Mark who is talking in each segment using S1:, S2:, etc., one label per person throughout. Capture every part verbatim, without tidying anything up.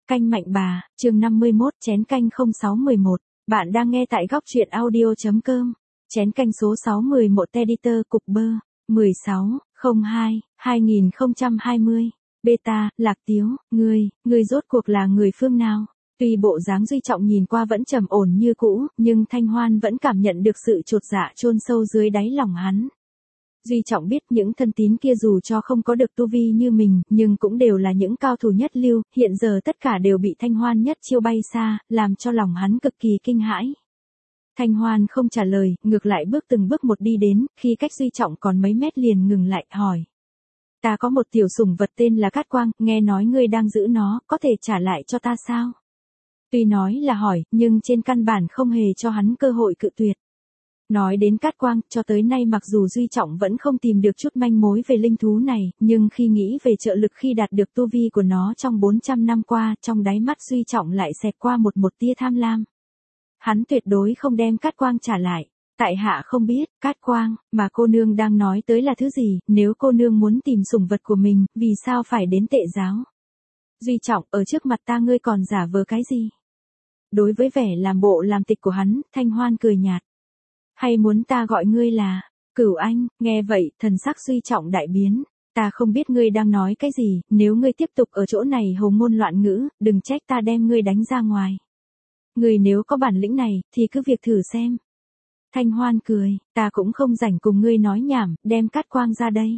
S1: Canh Mạnh Bà, chương năm mươi mốt, chén canh không sáu mười một. Bạn đang nghe tại góc truyện audio.com. Chén canh số sáu mười một editor cục bơ, mười sáu, không hai, hai nghìn không trăm hai mươi. Beta, Lạc Tiếu, ngươi, ngươi rốt cuộc là người phương nào? Tuy bộ dáng Duy Trọng nhìn qua vẫn trầm ổn như cũ, nhưng Thanh Hoan vẫn cảm nhận được sự chột dạ chôn sâu dưới đáy lòng hắn. Duy Trọng biết những thân tín kia dù cho không có được tu vi như mình, nhưng cũng đều là những cao thủ nhất lưu, hiện giờ tất cả đều bị Thanh Hoan nhất chiêu bay xa, làm cho lòng hắn cực kỳ kinh hãi. Thanh Hoan không trả lời, ngược lại bước từng bước một đi đến, khi cách Duy Trọng còn mấy mét liền ngừng lại, hỏi. Ta có một tiểu sủng vật tên là Cát Quang, nghe nói ngươi đang giữ nó, có thể trả lại cho ta sao? Tuy nói là hỏi, nhưng trên căn bản không hề cho hắn cơ hội cự tuyệt. Nói đến Cát Quang, cho tới nay mặc dù Duy Trọng vẫn không tìm được chút manh mối về linh thú này, nhưng khi nghĩ về trợ lực khi đạt được tu vi của nó trong bốn trăm năm qua, trong đáy mắt Duy Trọng lại xẹt qua một một tia tham lam. Hắn tuyệt đối không đem Cát Quang trả lại. Tại hạ không biết, Cát Quang, mà cô nương đang nói tới là thứ gì, nếu cô nương muốn tìm sủng vật của mình, vì sao phải đến Tệ giáo? Duy Trọng, ở trước mặt ta ngươi còn giả vờ cái gì? Đối với vẻ làm bộ làm tịch của hắn, Thanh Hoan cười nhạt. Hay muốn ta gọi ngươi là, Cửu Anh? Nghe vậy, thần sắc Duy Trọng đại biến. Ta không biết ngươi đang nói cái gì, nếu ngươi tiếp tục ở chỗ này hồ ngôn loạn ngữ, đừng trách ta đem ngươi đánh ra ngoài. Ngươi nếu có bản lĩnh này, thì cứ việc thử xem. Thanh Hoan cười, ta cũng không rảnh cùng ngươi nói nhảm, đem Cát Quang ra đây.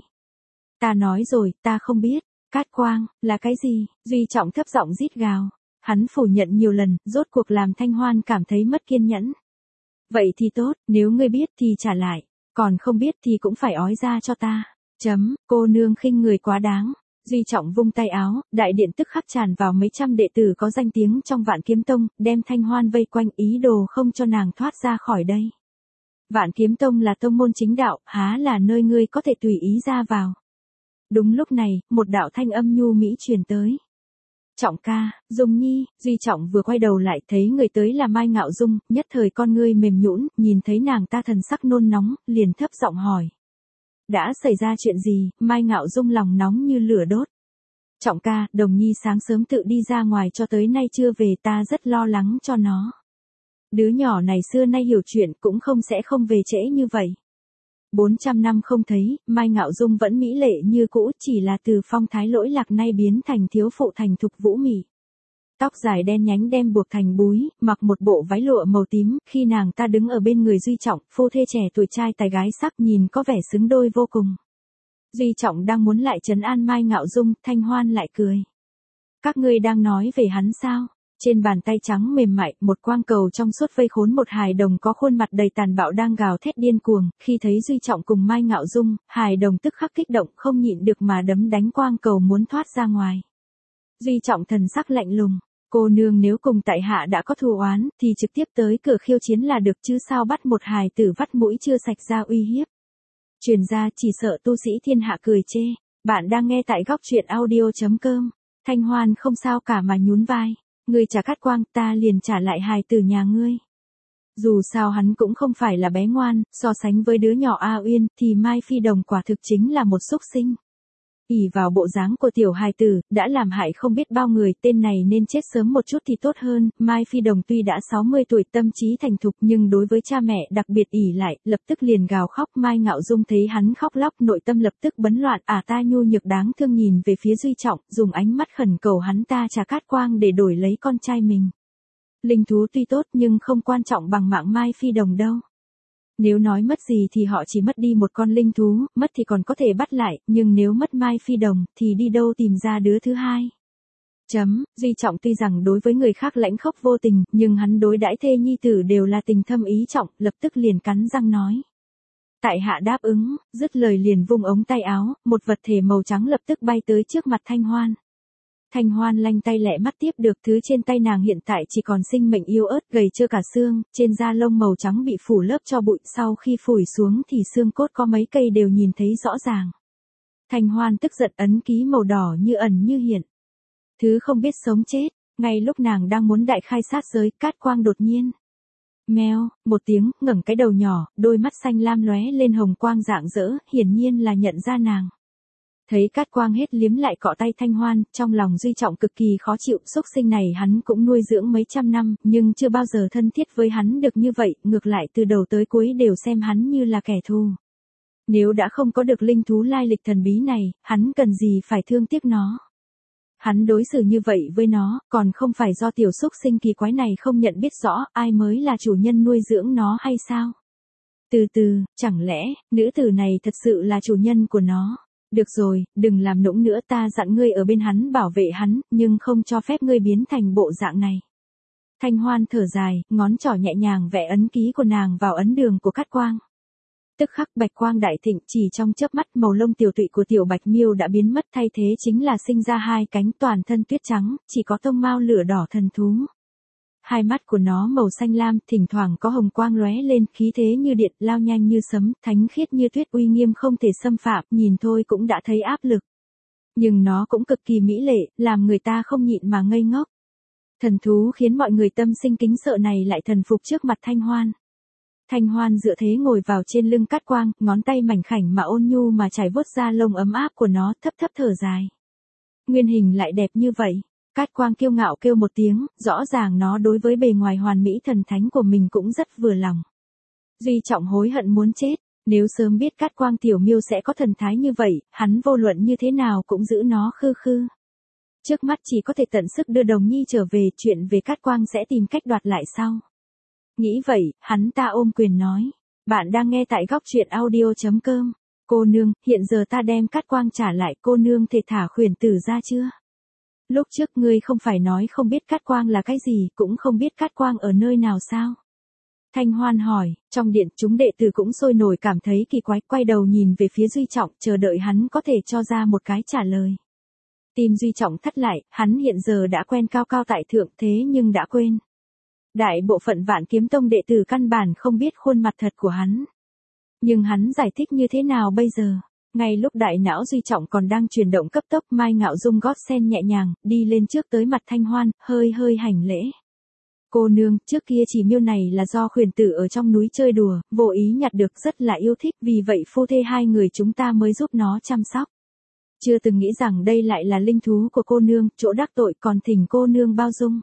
S1: Ta nói rồi, ta không biết, Cát Quang, là cái gì? Duy Trọng thấp giọng rít gào. Hắn phủ nhận nhiều lần, rốt cuộc làm Thanh Hoan cảm thấy mất kiên nhẫn. Vậy thì tốt, nếu ngươi biết thì trả lại, còn không biết thì cũng phải ói ra cho ta. Chấm, cô nương khinh người quá đáng. Duy Trọng vung tay áo, đại điện tức khắc tràn vào mấy trăm đệ tử có danh tiếng trong Vạn Kiếm Tông, đem Thanh Hoan vây quanh ý đồ không cho nàng thoát ra khỏi đây. Vạn Kiếm Tông là tông môn chính đạo, há là nơi ngươi có thể tùy ý ra vào. Đúng lúc này, một đạo thanh âm nhu mỹ truyền tới. Trọng ca, Dung Nhi. Duy Trọng vừa quay đầu lại thấy người tới là Mai Ngạo Dung, nhất thời con ngươi mềm nhũn, nhìn thấy nàng ta thần sắc nôn nóng, liền thấp giọng hỏi. Đã xảy ra chuyện gì? Mai Ngạo Dung lòng nóng như lửa đốt. Trọng ca, Đồng Nhi sáng sớm tự đi ra ngoài cho tới nay chưa về, ta rất lo lắng cho nó. Đứa nhỏ này xưa nay hiểu chuyện cũng không sẽ không về trễ như vậy. bốn trăm năm không thấy, Mai Ngạo Dung vẫn mỹ lệ như cũ, chỉ là từ phong thái lỗi lạc nay biến thành thiếu phụ thành thục vũ mị. Tóc dài đen nhánh đem buộc thành búi, mặc một bộ váy lụa màu tím, khi nàng ta đứng ở bên người Duy Trọng, phu thê trẻ tuổi trai tài gái sắc nhìn có vẻ xứng đôi vô cùng. Duy Trọng đang muốn lại trấn an Mai Ngạo Dung, Thanh Hoan lại cười. Các ngươi đang nói về hắn sao? Trên bàn tay trắng mềm mại, một quang cầu trong suốt vây khốn một hài đồng có khuôn mặt đầy tàn bạo đang gào thét điên cuồng, khi thấy Duy Trọng cùng Mai Ngạo Dung, hài đồng tức khắc kích động không nhịn được mà đấm đánh quang cầu muốn thoát ra ngoài. Duy Trọng thần sắc lạnh lùng, cô nương nếu cùng tại hạ đã có thù oán, thì trực tiếp tới cửa khiêu chiến là được chứ sao bắt một hài tử vắt mũi chưa sạch ra uy hiếp. Truyền ra chỉ sợ tu sĩ thiên hạ cười chê. Bạn đang nghe tại góc truyện audio.com. Thanh Hoan không sao cả mà nhún vai. Ngươi trả Cát Quang, ta liền trả lại hài tử nhà ngươi. Dù sao hắn cũng không phải là bé ngoan, so sánh với đứa nhỏ A Uyên, thì Mai Phi Đồng quả thực chính là một súc sinh. ỷ vào bộ dáng của tiểu hài tử, đã làm hại không biết bao người, tên này nên chết sớm một chút thì tốt hơn. Mai Phi Đồng tuy đã sáu mươi tuổi tâm trí thành thục nhưng đối với cha mẹ đặc biệt ỷ lại, lập tức liền gào khóc. Mai Ngạo Dung thấy hắn khóc lóc nội tâm lập tức bấn loạn, à ta nhu nhược đáng thương nhìn về phía Duy Trọng, dùng ánh mắt khẩn cầu hắn ta trả Cát Quang để đổi lấy con trai mình. Linh thú tuy tốt nhưng không quan trọng bằng mạng Mai Phi Đồng đâu. Nếu nói mất gì thì họ chỉ mất đi một con linh thú, mất thì còn có thể bắt lại, nhưng nếu mất Mai Phi Đồng, thì đi đâu tìm ra đứa thứ hai. Chấm, Duy Trọng tuy rằng đối với người khác lãnh khốc vô tình, nhưng hắn đối đãi thê nhi tử đều là tình thâm ý trọng, lập tức liền cắn răng nói. Tại hạ đáp ứng, dứt lời liền vung ống tay áo, một vật thể màu trắng lập tức bay tới trước mặt Thanh Hoan. Thanh Hoan lanh tay lẹ mắt tiếp được thứ trên tay nàng hiện tại chỉ còn sinh mệnh yếu ớt gầy trơ cả xương, trên da lông màu trắng bị phủ lớp cho bụi, sau khi phủi xuống thì xương cốt có mấy cây đều nhìn thấy rõ ràng. Thanh Hoan tức giận ấn ký màu đỏ như ẩn như hiện. Thứ không biết sống chết, ngay lúc nàng đang muốn đại khai sát giới, Cát Quang đột nhiên. Meo, một tiếng, ngẩng cái đầu nhỏ, đôi mắt xanh lam lóe lên hồng quang rạng rỡ, hiển nhiên là nhận ra nàng. Thấy Cát Quang hết liếm lại cọ tay Thanh Hoan, trong lòng Duy Trọng cực kỳ khó chịu, xúc sinh này hắn cũng nuôi dưỡng mấy trăm năm, nhưng chưa bao giờ thân thiết với hắn được như vậy, ngược lại từ đầu tới cuối đều xem hắn như là kẻ thù. Nếu đã không có được linh thú lai lịch thần bí này, hắn cần gì phải thương tiếc nó. Hắn đối xử như vậy với nó, còn không phải do tiểu xúc sinh kỳ quái này không nhận biết rõ ai mới là chủ nhân nuôi dưỡng nó hay sao? Từ từ, chẳng lẽ, nữ tử này thật sự là chủ nhân của nó? Được rồi, đừng làm nũng nữa, ta dặn ngươi ở bên hắn bảo vệ hắn, nhưng không cho phép ngươi biến thành bộ dạng này. Thanh Hoan thở dài, ngón trỏ nhẹ nhàng vẽ ấn ký của nàng vào ấn đường của Cát Quang. Tức khắc bạch quang đại thịnh, chỉ trong chớp mắt màu lông tiểu tụy của tiểu bạch miêu đã biến mất, thay thế chính là sinh ra hai cánh toàn thân tuyết trắng, chỉ có tông mao lửa đỏ thần thú. Hai mắt của nó màu xanh lam, thỉnh thoảng có hồng quang lóe lên, khí thế như điện, lao nhanh như sấm, thánh khiết như tuyết, uy nghiêm không thể xâm phạm, nhìn thôi cũng đã thấy áp lực. Nhưng nó cũng cực kỳ mỹ lệ, làm người ta không nhịn mà ngây ngốc. Thần thú khiến mọi người tâm sinh kính sợ này lại thần phục trước mặt Thanh Hoan. Thanh Hoan dựa thế ngồi vào trên lưng Cát Quang, ngón tay mảnh khảnh mà ôn nhu mà trải vuốt da lông ấm áp của nó, thấp thấp thở dài. Nguyên hình lại đẹp như vậy. Cát Quang kiêu ngạo kêu một tiếng, rõ ràng nó đối với bề ngoài hoàn mỹ thần thánh của mình cũng rất vừa lòng. Duy Trọng hối hận muốn chết, nếu sớm biết Cát Quang tiểu miêu sẽ có thần thái như vậy, hắn vô luận như thế nào cũng giữ nó khư khư. Trước mắt chỉ có thể tận sức đưa Đồng Nhi trở về, chuyện về Cát Quang sẽ tìm cách đoạt lại sau. Nghĩ vậy, hắn ta ôm quyền nói, bạn đang nghe tại góc truyện audio chấm com. Cô nương, hiện giờ ta đem Cát Quang trả lại, cô nương thể thả khuyển tử ra chưa? Lúc trước ngươi không phải nói không biết Cát Quang là cái gì, cũng không biết Cát Quang ở nơi nào sao? Thanh Hoan hỏi, trong điện chúng đệ tử cũng sôi nổi cảm thấy kỳ quái, quay đầu nhìn về phía Duy Trọng, chờ đợi hắn có thể cho ra một cái trả lời. Tim Duy Trọng thắt lại, hắn hiện giờ đã quen cao cao tại thượng thế nhưng đã quên. Đại bộ phận Vạn Kiếm Tông đệ tử căn bản không biết khuôn mặt thật của hắn. Nhưng hắn giải thích như thế nào bây giờ? Ngay lúc đại não Duy Trọng còn đang chuyển động cấp tốc, Mai Ngạo Dung gót sen nhẹ nhàng, đi lên trước tới mặt Thanh Hoan, hơi hơi hành lễ. Cô nương, trước kia chỉ miêu này là do khuyển tử ở trong núi chơi đùa, vô ý nhặt được, rất là yêu thích, vì vậy phu thê hai người chúng ta mới giúp nó chăm sóc. Chưa từng nghĩ rằng đây lại là linh thú của cô nương, chỗ đắc tội còn thỉnh cô nương bao dung.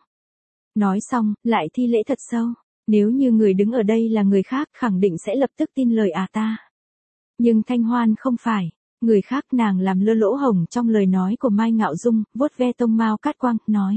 S1: Nói xong, lại thi lễ thật sâu. Nếu như người đứng ở đây là người khác, khẳng định sẽ lập tức tin lời à ta. Nhưng Thanh Hoan không phải. Người khác, nàng làm lơ lỗ hổng trong lời nói của Mai Ngạo Dung, vuốt ve tông mao Cát Quang, nói.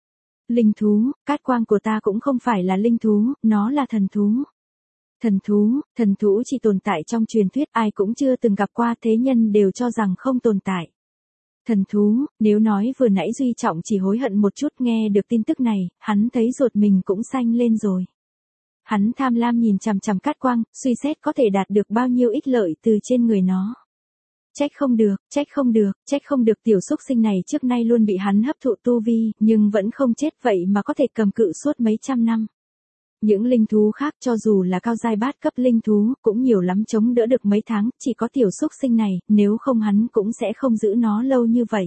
S1: Linh thú, Cát Quang của ta cũng không phải là linh thú, nó là thần thú. Thần thú, thần thú chỉ tồn tại trong truyền thuyết, ai cũng chưa từng gặp qua, thế nhân đều cho rằng không tồn tại. Thần thú, nếu nói vừa nãy Duy Trọng chỉ hối hận một chút, nghe được tin tức này, hắn thấy ruột mình cũng xanh lên rồi. Hắn tham lam nhìn chằm chằm Cát Quang, suy xét có thể đạt được bao nhiêu ích lợi từ trên người nó. Trách không được, trách không được, trách không được, tiểu xúc sinh này trước nay luôn bị hắn hấp thụ tu vi, nhưng vẫn không chết, vậy mà có thể cầm cự suốt mấy trăm năm. Những linh thú khác cho dù là cao giai bát cấp linh thú, cũng nhiều lắm chống đỡ được mấy tháng, chỉ có tiểu xúc sinh này, nếu không hắn cũng sẽ không giữ nó lâu như vậy.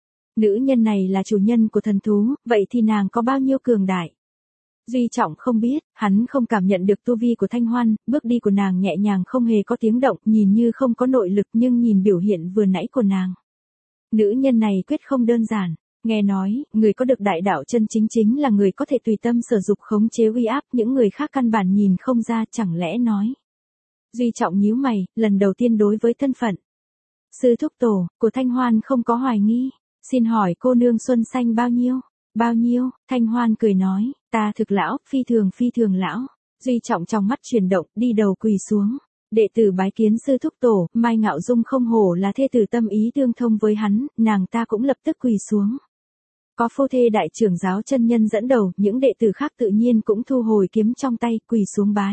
S1: Nữ nhân này là chủ nhân của thần thú, vậy thì nàng có bao nhiêu cường đại? Duy Trọng không biết, hắn không cảm nhận được tu vi của Thanh Hoan, bước đi của nàng nhẹ nhàng không hề có tiếng động, nhìn như không có nội lực, nhưng nhìn biểu hiện vừa nãy của nàng. Nữ nhân này quyết không đơn giản. Nghe nói, người có được đại đạo chân chính chính là người có thể tùy tâm sở dục khống chế uy áp, những người khác căn bản nhìn không ra, chẳng lẽ nói. Duy Trọng nhíu mày, lần đầu tiên đối với thân phận sư thúc tổ của Thanh Hoan không có hoài nghi. Xin hỏi cô nương xuân xanh bao nhiêu? Bao nhiêu? Thanh Hoan cười nói, ta thực lão, phi thường phi thường lão. Duy Trọng trong mắt chuyển động, đi đầu quỳ xuống. Đệ tử bái kiến sư thúc tổ, Mai Ngạo Dung không hổ là thê tử tâm ý tương thông với hắn, nàng ta cũng lập tức quỳ xuống. Có phu thê đại trưởng giáo chân nhân dẫn đầu, những đệ tử khác tự nhiên cũng thu hồi kiếm trong tay, quỳ xuống bái.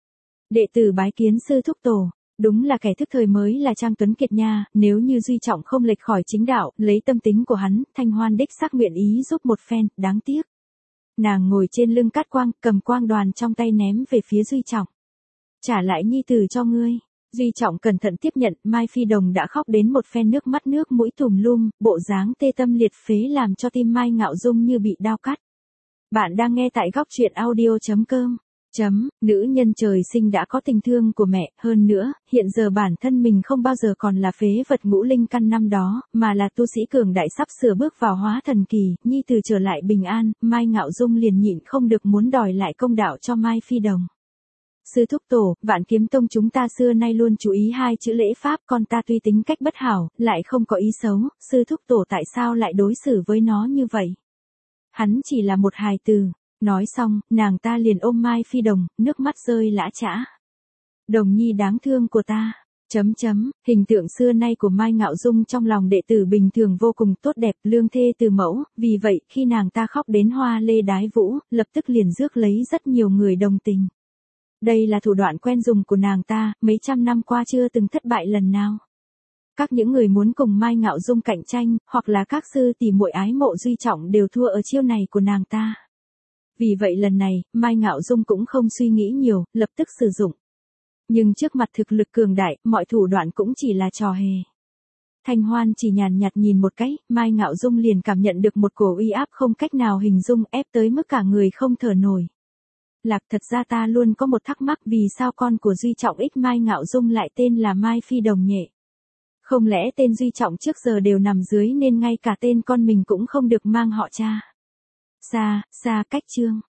S1: Đệ tử bái kiến sư thúc tổ, đúng là kẻ thức thời mới là Trang Tuấn Kiệt nha, nếu như Duy Trọng không lệch khỏi chính đạo, lấy tâm tính của hắn, Thanh Hoan đích xác nguyện ý giúp một phen, đáng tiếc. Nàng ngồi trên lưng Cát Quang, cầm quang đoàn trong tay ném về phía Duy Trọng. Trả lại nhi tử cho ngươi. Duy Trọng cẩn thận tiếp nhận, Mai Phi Đồng đã khóc đến một phen nước mắt nước mũi tùm lum, bộ dáng tê tâm liệt phế làm cho tim Mai Ngạo Dung như bị đao cắt. Bạn đang nghe tại góc truyện audio chấm com. Chấm, nữ nhân trời sinh đã có tình thương của mẹ, hơn nữa, hiện giờ bản thân mình không bao giờ còn là phế vật ngũ linh căn năm đó, mà là tu sĩ cường đại sắp sửa bước vào hóa thần kỳ, nhi từ trở lại bình an, Mai Ngạo Dung liền nhịn không được muốn đòi lại công đạo cho Mai Phi Đồng. Sư thúc tổ, Vạn Kiếm Tông chúng ta xưa nay luôn chú ý hai chữ lễ pháp, con ta tuy tính cách bất hảo, lại không có ý xấu, sư thúc tổ tại sao lại đối xử với nó như vậy? Hắn chỉ là một hài từ. Nói xong, nàng ta liền ôm Mai Phi Đồng, nước mắt rơi lã chã. Đồng nhi đáng thương của ta. Chấm chấm, hình tượng xưa nay của Mai Ngạo Dung trong lòng đệ tử bình thường vô cùng tốt đẹp, lương thê từ mẫu, vì vậy khi nàng ta khóc đến hoa lê đái vũ, lập tức liền rước lấy rất nhiều người đồng tình. Đây là thủ đoạn quen dùng của nàng ta, mấy trăm năm qua chưa từng thất bại lần nào. Các những người muốn cùng Mai Ngạo Dung cạnh tranh, hoặc là các sư tỷ muội ái mộ Duy Trọng đều thua ở chiêu này của nàng ta. Vì vậy lần này, Mai Ngạo Dung cũng không suy nghĩ nhiều, lập tức sử dụng. Nhưng trước mặt thực lực cường đại, mọi thủ đoạn cũng chỉ là trò hề. Thanh Hoan chỉ nhàn nhạt nhìn một cái, Mai Ngạo Dung liền cảm nhận được một cổ uy áp không cách nào hình dung, ép tới mức cả người không thở nổi. Lạc, thật ra ta luôn có một thắc mắc, vì sao con của Duy Trọng ích Mai Ngạo Dung lại tên là Mai Phi Đồng nhỉ? Không lẽ tên Duy Trọng trước giờ đều nằm dưới nên ngay cả tên con mình cũng không được mang họ cha? Xa, xa cách chương.